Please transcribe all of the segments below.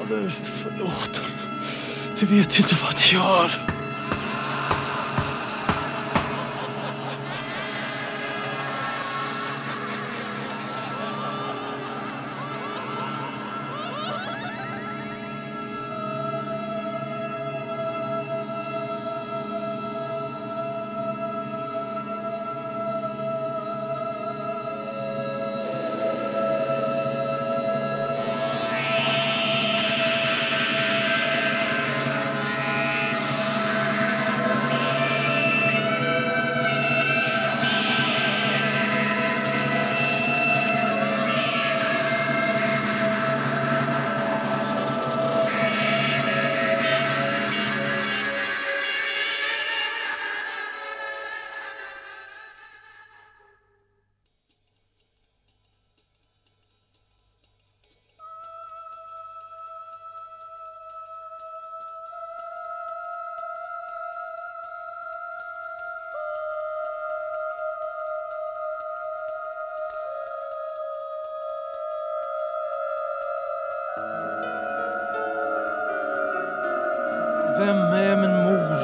Fader, förlåt dem. Du vet inte vad de gör. Vem är min mor?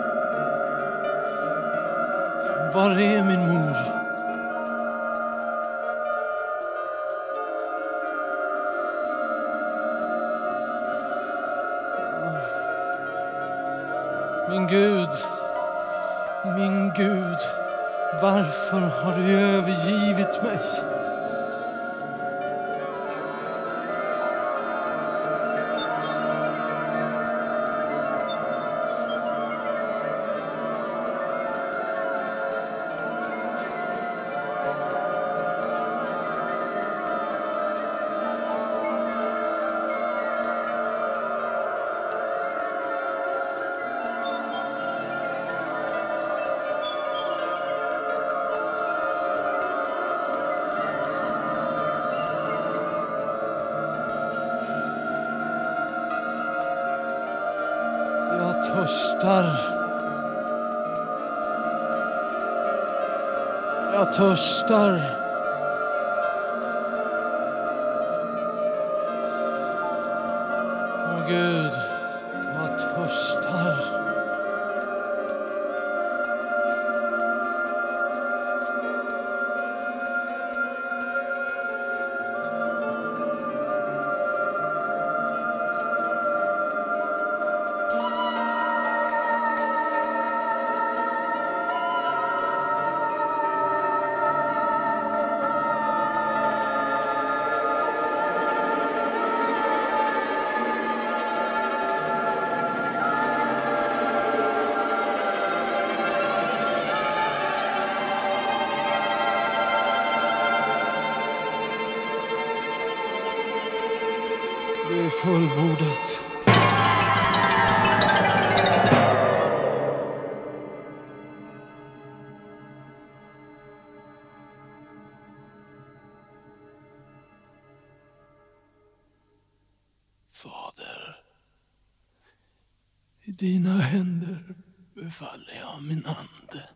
Var är min mor? Min Gud, varför har du övergivit mig? Jag törstar. Åh Gud, jag törstar. Det är fullbordat. Fader, i dina händer befaller jag min ande.